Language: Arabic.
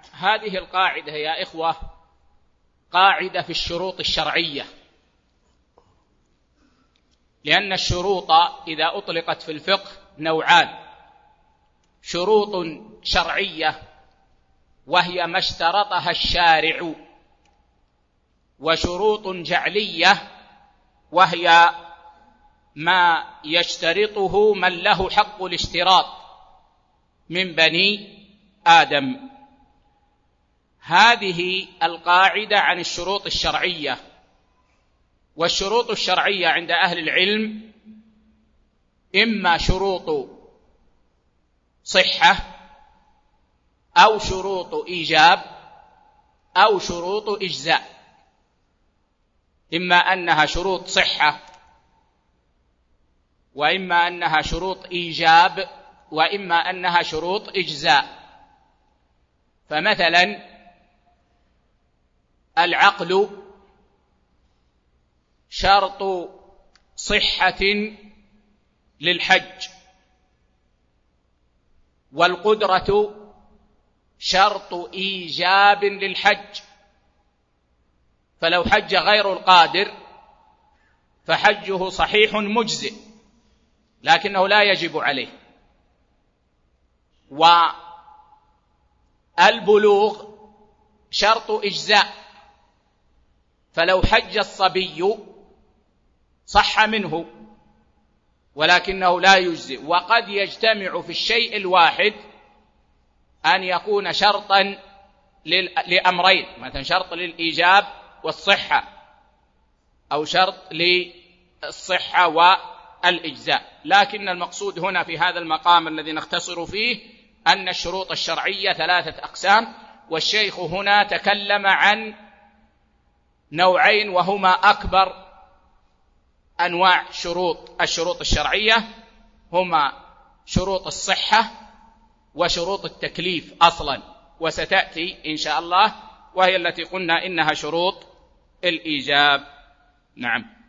هذه القاعدة يا إخوة قاعدة في الشروط الشرعية، لأن الشروط إذا أطلقت في الفقه نوعان: شروط شرعية وهي ما اشترطها الشارع، وشروط جعلية وهي ما يشترطه من له حق الاشتراط من بني آدم. هذه القاعدة عن الشروط الشرعية. والشروط الشرعية عند أهل العلم إما شروط صحة أو شروط إيجاب أو شروط إجزاء. إما أنها شروط صحة، وإما أنها شروط إيجاب، وإما أنها شروط إجزاء. فمثلا العقل شرط صحة للحج، والقدرة شرط إيجاب للحج، فلو حج غير القادر فحجه صحيح مجزئ لكنه لا يجب عليه. والبلوغ شرط إجزاء، فلو حج الصبي صح منه ولكنه لا يجزئ. وقد يجتمع في الشيء الواحد أن يكون شرطا لأمرين، مثلا شرط للإيجاب والصحة، أو شرط للصحة والإجزاء. لكن المقصود هنا في هذا المقام الذي نختصر فيه أن الشروط الشرعية 3 أقسام، والشيخ هنا تكلم عن نوعين وهما أكبر أنواع الشروط الشرعية، هما شروط الصحة وشروط التكليف أصلا، وستأتي إن شاء الله، وهي التي قلنا إنها شروط الإيجاب. نعم.